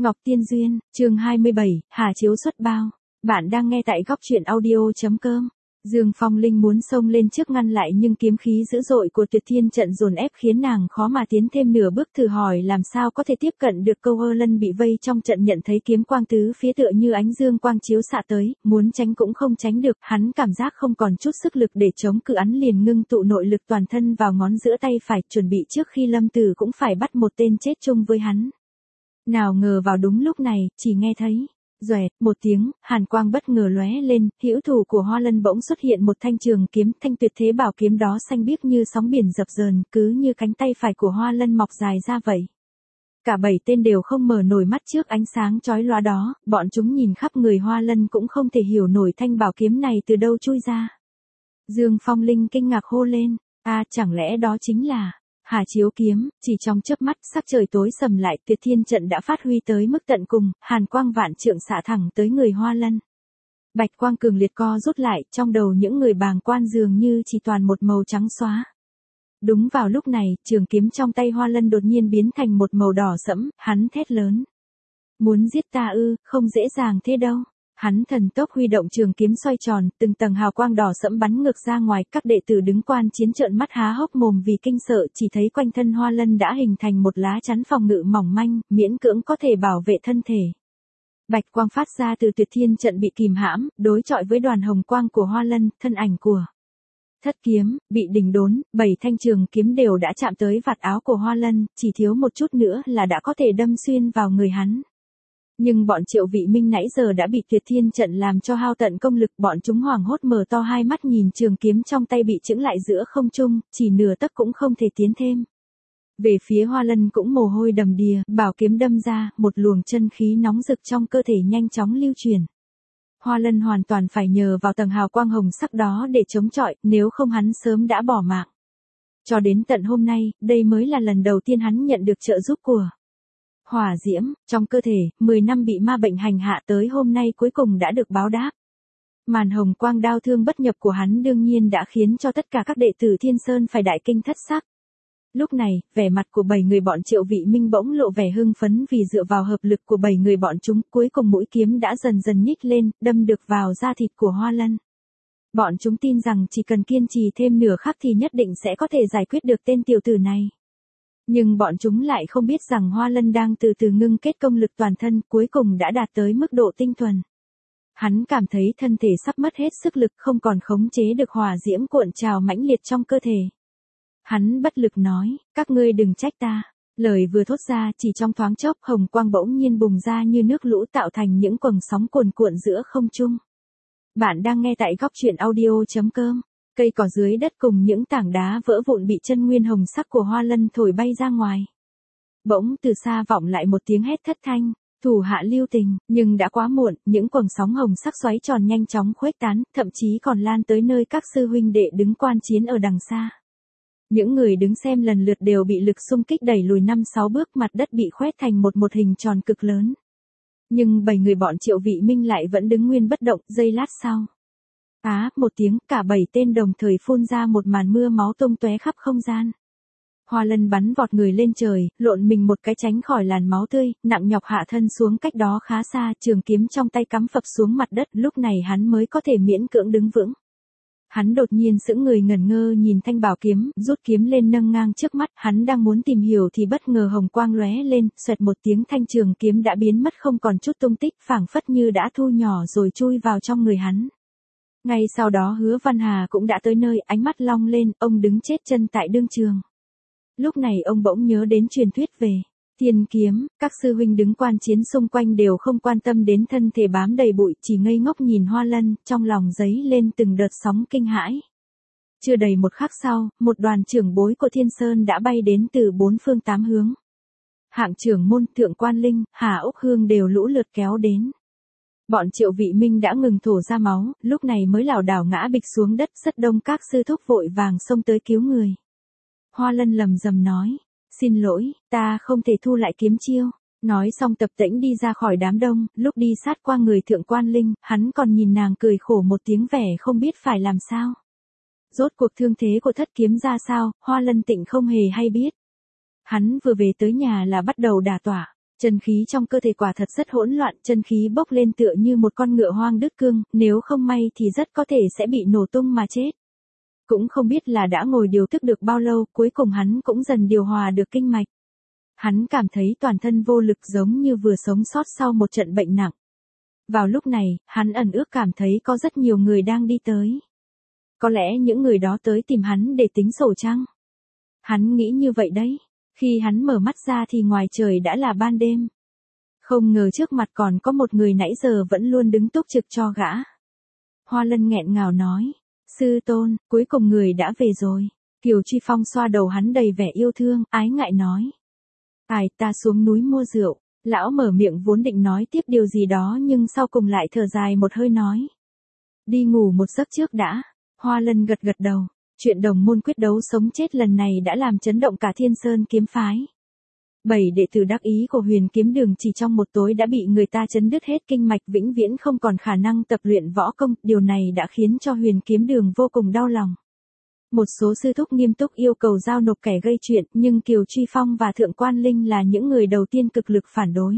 Ngọc Tiên Duyên, chương 27, Hà Chiếu xuất bao. Bạn đang nghe tại góc truyện audio.com. Dương Phong Linh muốn xông lên trước ngăn lại nhưng kiếm khí dữ dội của Tuyệt Thiên trận dồn ép khiến nàng khó mà tiến thêm nửa bước, thử hỏi làm sao có thể tiếp cận được. Câu Ơ Lân bị vây trong trận nhận thấy kiếm quang tứ phía tựa như ánh dương quang chiếu xạ tới, muốn tránh cũng không tránh được, hắn cảm giác không còn chút sức lực để chống cự, hắn liền ngưng tụ nội lực toàn thân vào ngón giữa tay phải, chuẩn bị trước khi Lâm Tử cũng phải bắt một tên chết chung với hắn. Nào ngờ vào đúng lúc này, chỉ nghe thấy doẹt một tiếng, hàn quang bất ngờ lóe lên, hữu thủ của Hoa Lân bỗng xuất hiện một thanh trường kiếm, thanh tuyệt thế bảo kiếm đó xanh biếc như sóng biển dập dờn, cứ như cánh tay phải của Hoa Lân mọc dài ra vậy. Cả 7 tên đều không mở nổi mắt trước ánh sáng chói lóa đó, bọn chúng nhìn khắp người Hoa Lân cũng không thể hiểu nổi thanh bảo kiếm này từ đâu chui ra. Dương Phong Linh kinh ngạc hô lên, chẳng lẽ đó chính là Hà Chiếu kiếm. Chỉ trong chớp mắt, sắc trời tối sầm lại, Tuyệt Thiên trận đã phát huy tới mức tận cùng, hàn quang vạn trượng xạ thẳng tới người Hoa Lân. Bạch quang cường liệt co rút lại, trong đầu những người bàng quan dường như chỉ toàn một màu trắng xóa. Đúng vào lúc này, trường kiếm trong tay Hoa Lân đột nhiên biến thành một màu đỏ sẫm, hắn thét lớn: "Muốn giết ta ư, không dễ dàng thế đâu." Hắn thần tốc huy động trường kiếm xoay tròn, từng tầng hào quang đỏ sẫm bắn ngược ra ngoài, các đệ tử đứng quan chiến trợn mắt há hốc mồm vì kinh sợ, chỉ thấy quanh thân Hoa Lân đã hình thành một lá chắn phòng ngự mỏng manh, miễn cưỡng có thể bảo vệ thân thể. Bạch quang phát ra từ Tuyệt Thiên trận bị kìm hãm, đối chọi với đoàn hồng quang của Hoa Lân, thân ảnh của Thất Kiếm bị đình đốn, 7 thanh trường kiếm đều đã chạm tới vạt áo của Hoa Lân, chỉ thiếu một chút nữa là đã có thể đâm xuyên vào người hắn. Nhưng bọn Triệu Vị Minh nãy giờ đã bị Tuyệt Thiên trận làm cho hao tận công lực, bọn chúng hoảng hốt mở to hai mắt nhìn trường kiếm trong tay bị chững lại giữa không trung, chỉ nửa tấc cũng không thể tiến thêm. Về phía Hoa Lân cũng mồ hôi đầm đìa, bảo kiếm đâm ra, một luồng chân khí nóng rực trong cơ thể nhanh chóng lưu truyền. Hoa Lân hoàn toàn phải nhờ vào tầng hào quang hồng sắc đó để chống chọi, nếu không hắn sớm đã bỏ mạng. Cho đến tận hôm nay, đây mới là lần đầu tiên hắn nhận được trợ giúp của hỏa diễm. Trong cơ thể, 10 năm bị ma bệnh hành hạ tới hôm nay cuối cùng đã được báo đáp. Màn hồng quang đao thương bất nhập của hắn đương nhiên đã khiến cho tất cả các đệ tử Thiên Sơn phải đại kinh thất sắc. Lúc này, vẻ mặt của 7 người bọn Triệu Vị Minh bỗng lộ vẻ hưng phấn vì dựa vào hợp lực của 7 người bọn chúng, cuối cùng mũi kiếm đã dần dần nhích lên, đâm được vào da thịt của Hoa Lân. Bọn chúng tin rằng chỉ cần kiên trì thêm nửa khắc thì nhất định sẽ có thể giải quyết được tên tiểu tử này. Nhưng bọn chúng lại không biết rằng Hoa Lân đang từ từ ngưng kết công lực toàn thân, cuối cùng đã đạt tới mức độ tinh thuần. Hắn cảm thấy thân thể sắp mất hết sức lực, không còn khống chế được hỏa diễm cuộn trào mãnh liệt trong cơ thể. Hắn bất lực nói, "Các ngươi đừng trách ta." Lời vừa thốt ra, chỉ trong thoáng chốc, hồng quang bỗng nhiên bùng ra như nước lũ tạo thành những quầng sóng cuồn cuộn giữa không trung. Bạn đang nghe tại góc truyện audio.com. Cây cỏ dưới đất cùng những tảng đá vỡ vụn bị chân nguyên hồng sắc của Hoa Lân thổi bay ra ngoài. Bỗng từ xa vọng lại một tiếng hét thất thanh, "Thủ hạ lưu tình!" Nhưng đã quá muộn, những quầng sóng hồng sắc xoáy tròn nhanh chóng khuếch tán, thậm chí còn lan tới nơi các sư huynh đệ đứng quan chiến ở đằng xa. Những người đứng xem lần lượt đều bị lực xung kích đẩy lùi 5-6 bước, mặt đất bị khoét thành một hình tròn cực lớn. Nhưng 7 người bọn Triệu Vị Minh lại vẫn đứng nguyên bất động. Giây lát sau, một tiếng, cả 7 tên đồng thời phun ra một màn mưa máu tung tóe khắp không gian. Hoa Lân bắn vọt người lên trời, lộn mình một cái tránh khỏi làn máu tươi, nặng nhọc hạ thân xuống cách đó khá xa, trường kiếm trong tay cắm phập xuống mặt đất, lúc này hắn mới có thể miễn cưỡng đứng vững. Hắn đột nhiên sững người ngẩn ngơ nhìn thanh bảo kiếm, rút kiếm lên nâng ngang trước mắt, hắn đang muốn tìm hiểu thì bất ngờ hồng quang lóe lên, xoẹt một tiếng thanh trường kiếm đã biến mất không còn chút tung tích, phảng phất như đã thu nhỏ rồi chui vào trong người hắn. Ngay sau đó Hứa Văn Hà cũng đã tới nơi, ánh mắt long lên, ông đứng chết chân tại đương trường. Lúc này ông bỗng nhớ đến truyền thuyết về Tiên kiếm, các sư huynh đứng quan chiến xung quanh đều không quan tâm đến thân thể bám đầy bụi, chỉ ngây ngốc nhìn Hoa Lân, trong lòng dấy lên từng đợt sóng kinh hãi. Chưa đầy một khắc sau, một đoàn trưởng bối của Thiên Sơn đã bay đến từ 4 phương 8 hướng. Hạng trưởng môn, Thượng Quan Linh, Hà Úc Hương đều lũ lượt kéo đến. Bọn Triệu Vị Minh đã ngừng thổ ra máu, lúc này mới lảo đảo ngã bịch xuống đất, rất đông các sư thúc vội vàng xông tới cứu người. Hoa Lân lầm rầm nói, "Xin lỗi, ta không thể thu lại kiếm chiêu." Nói xong tập tễnh đi ra khỏi đám đông, lúc đi sát qua người Thượng Quan Linh, hắn còn nhìn nàng cười khổ một tiếng vẻ không biết phải làm sao. Rốt cuộc thương thế của Thất Kiếm ra sao, Hoa Lân Tịnh không hề hay biết. Hắn vừa về tới nhà là bắt đầu đả tọa. Chân khí trong cơ thể quả thật rất hỗn loạn, chân khí bốc lên tựa như một con ngựa hoang đứt cương, nếu không may thì rất có thể sẽ bị nổ tung mà chết. Cũng không biết là đã ngồi điều tức được bao lâu, cuối cùng hắn cũng dần điều hòa được kinh mạch. Hắn cảm thấy toàn thân vô lực giống như vừa sống sót sau một trận bệnh nặng. Vào lúc này, hắn ẩn ước cảm thấy có rất nhiều người đang đi tới. Có lẽ những người đó tới tìm hắn để tính sổ chăng? Hắn nghĩ như vậy đấy. Khi hắn mở mắt ra thì ngoài trời đã là ban đêm. Không ngờ trước mặt còn có một người nãy giờ vẫn luôn đứng túc trực cho gã. Hoa Lân nghẹn ngào nói. Sư tôn, cuối cùng người đã về rồi. Kiều Truy Phong xoa đầu hắn đầy vẻ yêu thương, ái ngại nói. Ta xuống núi mua rượu. Lão mở miệng vốn định nói tiếp điều gì đó nhưng sau cùng lại thở dài một hơi nói. Đi ngủ một giấc trước đã. Hoa Lân gật gật đầu. Chuyện đồng môn quyết đấu sống chết lần này đã làm chấn động cả Thiên Sơn kiếm phái. 7 đệ tử đắc ý của Huyền Kiếm Đường chỉ trong một tối đã bị người ta chấn đứt hết kinh mạch, vĩnh viễn không còn khả năng tập luyện võ công, điều này đã khiến cho Huyền Kiếm Đường vô cùng đau lòng. Một số sư thúc nghiêm túc yêu cầu giao nộp kẻ gây chuyện, nhưng Kiều Truy Phong và Thượng Quan Linh là những người đầu tiên cực lực phản đối.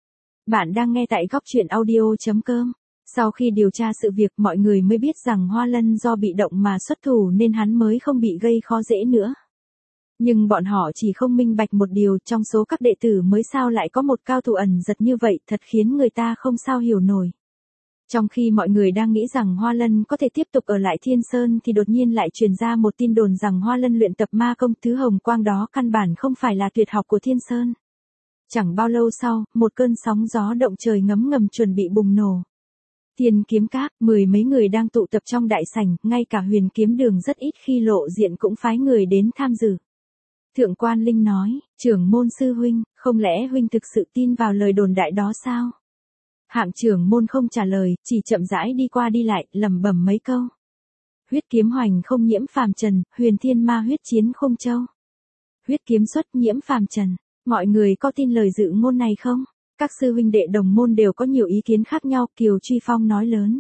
Bạn đang nghe tại góc truyện audio.com. Sau khi điều tra sự việc, mọi người mới biết rằng Hoa Lân do bị động mà xuất thủ nên hắn mới không bị gây khó dễ nữa. Nhưng bọn họ chỉ không minh bạch một điều, trong số các đệ tử mới sao lại có một cao thủ ẩn giật như vậy, thật khiến người ta không sao hiểu nổi. Trong khi mọi người đang nghĩ rằng Hoa Lân có thể tiếp tục ở lại Thiên Sơn thì đột nhiên lại truyền ra một tin đồn rằng Hoa Lân luyện tập ma công, thứ hồng quang đó căn bản không phải là tuyệt học của Thiên Sơn. Chẳng bao lâu sau, một cơn sóng gió động trời ngấm ngầm chuẩn bị bùng nổ. Thiên Kiếm Các, 10 mấy người đang tụ tập trong đại sảnh, ngay cả Huyền Kiếm Đường rất ít khi lộ diện cũng phái người đến tham dự. Thượng Quan Linh nói, trưởng môn sư huynh, không lẽ huynh thực sự tin vào lời đồn đại đó sao? Hạng trưởng môn không trả lời, chỉ chậm rãi đi qua đi lại, lẩm bẩm mấy câu. Huyết kiếm hoành không nhiễm phàm trần, huyền thiên ma huyết chiến không châu. Huyết kiếm xuất nhiễm phàm trần, mọi người có tin lời dự ngôn này không? Các sư huynh đệ đồng môn đều có nhiều ý kiến khác nhau, Kiều Truy Phong nói lớn.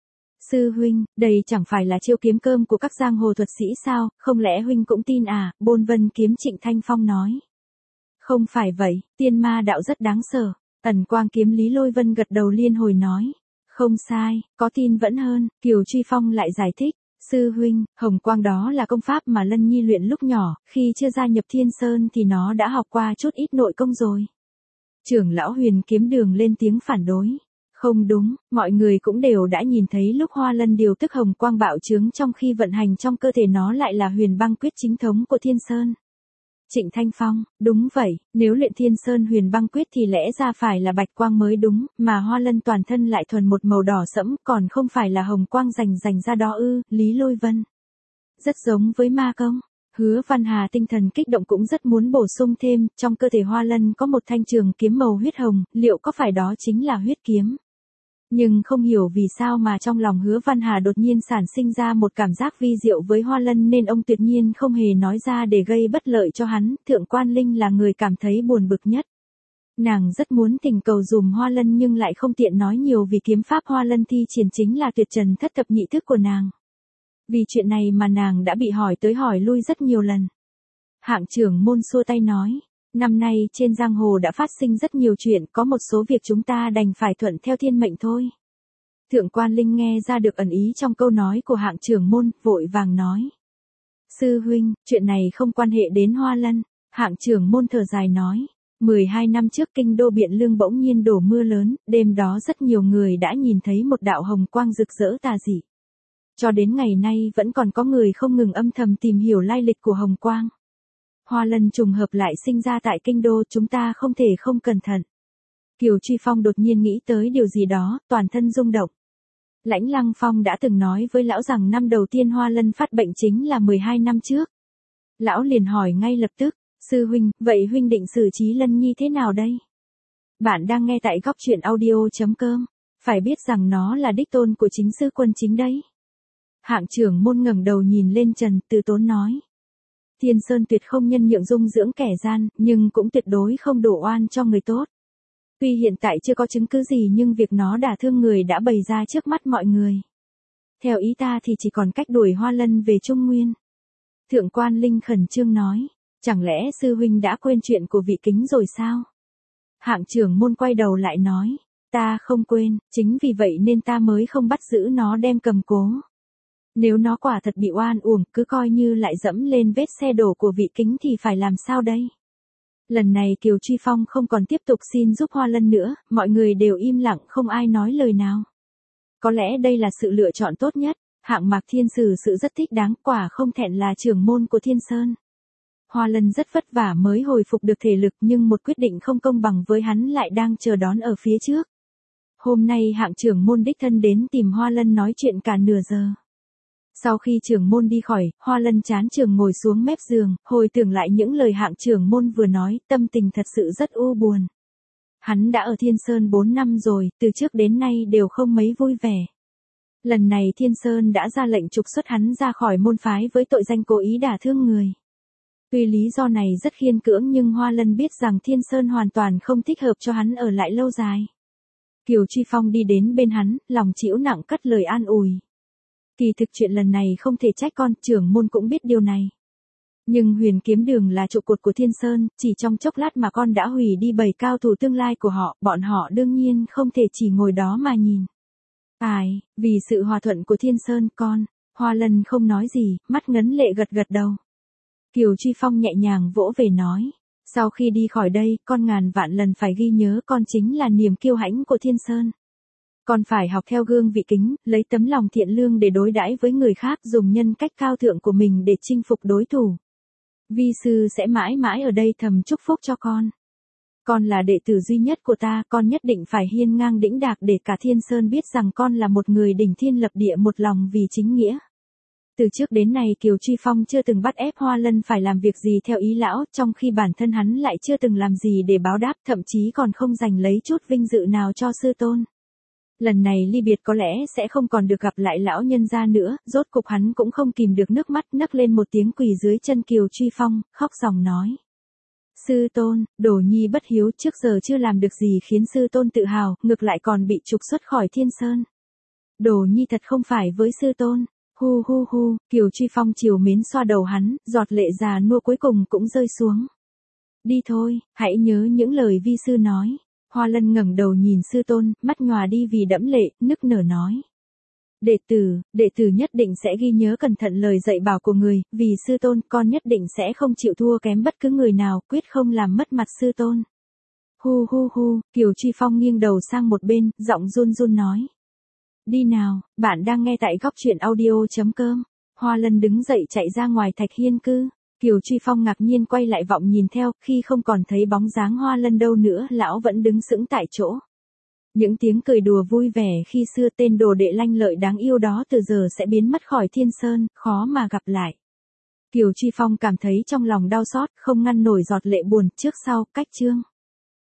Sư huynh, đây chẳng phải là chiêu kiếm cơm của các giang hồ thuật sĩ sao, không lẽ huynh cũng tin à? Bôn Vân Kiếm Trịnh Thanh Phong nói. Không phải vậy, tiên ma đạo rất đáng sợ. Ẩn Quang Kiếm Lý Lôi Vân gật đầu liên hồi nói. Không sai, có tin vẫn hơn, Kiều Truy Phong lại giải thích. Sư huynh, hồng quang đó là công pháp mà Lân Nhi luyện lúc nhỏ, khi chưa gia nhập Thiên Sơn thì nó đã học qua chút ít nội công rồi. Trưởng lão Huyền Kiếm Đường lên tiếng phản đối. Không đúng, mọi người cũng đều đã nhìn thấy lúc Hoa Lân điều tức hồng quang bạo trướng trong khi vận hành trong cơ thể nó lại là huyền băng quyết chính thống của Thiên Sơn. Trịnh Thanh Phong, đúng vậy, nếu luyện Thiên Sơn huyền băng quyết thì lẽ ra phải là bạch quang mới đúng, mà Hoa Lân toàn thân lại thuần một màu đỏ sẫm, còn không phải là hồng quang rành ra đó ư? Lý Lôi Vân. Rất giống với ma công. Hứa Văn Hà tinh thần kích động cũng rất muốn bổ sung thêm, trong cơ thể Hoa Lân có một thanh trường kiếm màu huyết hồng, liệu có phải đó chính là huyết kiếm? Nhưng không hiểu vì sao mà trong lòng Hứa Văn Hà đột nhiên sản sinh ra một cảm giác vi diệu với Hoa Lân nên ông tuyệt nhiên không hề nói ra để gây bất lợi cho hắn. Thượng Quan Linh là người cảm thấy buồn bực nhất. Nàng rất muốn thỉnh cầu dùm Hoa Lân nhưng lại không tiện nói nhiều vì kiếm pháp Hoa Lân thi triển chính là tuyệt trần thất thập nhị thức của nàng. Vì chuyện này mà nàng đã bị hỏi tới hỏi lui rất nhiều lần. Hạng trưởng môn xua tay nói. Năm nay trên giang hồ đã phát sinh rất nhiều chuyện, có một số việc chúng ta đành phải thuận theo thiên mệnh thôi. Thượng Quan Linh nghe ra được ẩn ý trong câu nói của hạng trưởng môn, vội vàng nói. Sư huynh, chuyện này không quan hệ đến Hoa Lân. Hạng trưởng môn thở dài nói. 12 năm trước kinh đô Biện Lương bỗng nhiên đổ mưa lớn, đêm đó rất nhiều người đã nhìn thấy một đạo hồng quang rực rỡ tà dị. Cho đến ngày nay vẫn còn có người không ngừng âm thầm tìm hiểu lai lịch của hồng quang. Hoa Lân trùng hợp lại sinh ra tại kinh đô, chúng ta không thể không cẩn thận. Kiều Truy Phong đột nhiên nghĩ tới điều gì đó, toàn thân rung động. Lãnh Lăng Phong đã từng nói với lão rằng năm đầu tiên Hoa Lân phát bệnh chính là 12 năm trước. Lão liền hỏi ngay lập tức, sư huynh, vậy huynh định xử trí Lân Nhi thế nào đây? Bạn đang nghe tại góc truyện audio.com, phải biết rằng nó là đích tôn của chính sư quân chính đấy. Hạng trưởng môn ngẩng đầu nhìn lên trần, từ tốn nói. Thiên Sơn tuyệt không nhân nhượng dung dưỡng kẻ gian, nhưng cũng tuyệt đối không đổ oan cho người tốt. Tuy hiện tại chưa có chứng cứ gì nhưng việc nó đả thương người đã bày ra trước mắt mọi người. Theo ý ta thì chỉ còn cách đuổi Hoa Lân về Trung Nguyên. Thượng Quan Linh khẩn trương nói, chẳng lẽ sư huynh đã quên chuyện của vị Kính rồi sao? Hạng trưởng môn quay đầu lại nói, ta không quên, chính vì vậy nên ta mới không bắt giữ nó đem cầm cố. Nếu nó quả thật bị oan uổng, cứ coi như lại dẫm lên vết xe đổ của vị Kính thì phải làm sao đây? Lần này Kiều Truy Phong không còn tiếp tục xin giúp Hoa Lân nữa, mọi người đều im lặng không ai nói lời nào. Có lẽ đây là sự lựa chọn tốt nhất, Hạng Mạc Thiên xử sự rất thích đáng, quả không thẹn là trưởng môn của Thiên Sơn. Hoa Lân rất vất vả mới hồi phục được thể lực nhưng một quyết định không công bằng với hắn lại đang chờ đón ở phía trước. Hôm nay Hạng trưởng môn đích thân đến tìm Hoa Lân nói chuyện cả nửa giờ. Sau khi trưởng môn đi khỏi, Hoa Lân chán trường ngồi xuống mép giường, hồi tưởng lại những lời Hạng trưởng môn vừa nói, tâm tình thật sự rất u buồn. Hắn đã ở Thiên Sơn 4 năm rồi, từ trước đến nay đều không mấy vui vẻ. Lần này Thiên Sơn đã ra lệnh trục xuất hắn ra khỏi môn phái với tội danh cố ý đả thương người. Tuy lý do này rất khiên cưỡng nhưng Hoa Lân biết rằng Thiên Sơn hoàn toàn không thích hợp cho hắn ở lại lâu dài. Kiều Truy Phong đi đến bên hắn, lòng chịu nặng cất lời an ủi. Kỳ thực chuyện lần này không thể trách con, trưởng môn cũng biết điều này. Nhưng Huyền Kiếm Đường là trụ cột của Thiên Sơn, chỉ trong chốc lát mà con đã hủy đi 7 cao thủ tương lai của họ, bọn họ đương nhiên không thể chỉ ngồi đó mà nhìn. Vì sự hòa thuận của Thiên Sơn con, Hoa Lân không nói gì, mắt ngấn lệ gật gật đầu. Kiều Truy Phong nhẹ nhàng vỗ về nói, sau khi đi khỏi đây, con ngàn vạn lần phải ghi nhớ con chính là niềm kiêu hãnh của Thiên Sơn. Con phải học theo gương vị Kính, lấy tấm lòng thiện lương để đối đãi với người khác, dùng nhân cách cao thượng của mình để chinh phục đối thủ. Vi sư sẽ mãi mãi ở đây thầm chúc phúc cho con. Con là đệ tử duy nhất của ta, con nhất định phải hiên ngang đĩnh đạc để cả Thiên Sơn biết rằng con là một người đỉnh thiên lập địa một lòng vì chính nghĩa. Từ trước đến nay Kiều Truy Phong chưa từng bắt ép Hoa Lân phải làm việc gì theo ý lão, trong khi bản thân hắn lại chưa từng làm gì để báo đáp, thậm chí còn không giành lấy chút vinh dự nào cho sư tôn. Lần này ly biệt có lẽ sẽ không còn được gặp lại lão nhân gia nữa, rốt cục hắn cũng không kìm được nước mắt, nấc lên một tiếng quỳ dưới chân Kiều Truy Phong, khóc ròng nói. Sư tôn, Đồ Nhi bất hiếu, trước giờ chưa làm được gì khiến sư tôn tự hào, ngược lại còn bị trục xuất khỏi Thiên Sơn. Đồ Nhi thật không phải với sư tôn. Hu hu hu, Kiều Truy Phong chiều mến xoa đầu hắn, giọt lệ già nua cuối cùng cũng rơi xuống. Đi thôi, hãy nhớ những lời vi sư nói. Hoa Lân ngẩng đầu nhìn sư tôn, mắt nhòa đi vì đẫm lệ, nức nở nói. Đệ tử nhất định sẽ ghi nhớ cẩn thận lời dạy bảo của người, vì sư tôn, con nhất định sẽ không chịu thua kém bất cứ người nào, quyết không làm mất mặt sư tôn. Hu hu hu, Kiều Truy Phong nghiêng đầu sang một bên, giọng run run nói. Đi nào, bạn đang nghe tại góc truyện audio.com. Hoa Lân đứng dậy chạy ra ngoài Thạch Hiên cư. Kiều Truy Phong ngạc nhiên quay lại vọng nhìn theo, khi không còn thấy bóng dáng Hoa Lân đâu nữa, lão vẫn đứng sững tại chỗ. Những tiếng cười đùa vui vẻ khi xưa tên đồ đệ lanh lợi đáng yêu đó từ giờ sẽ biến mất khỏi Thiên Sơn, khó mà gặp lại. Kiều Truy Phong cảm thấy trong lòng đau xót, không ngăn nổi giọt lệ buồn, trước sau, cách chương.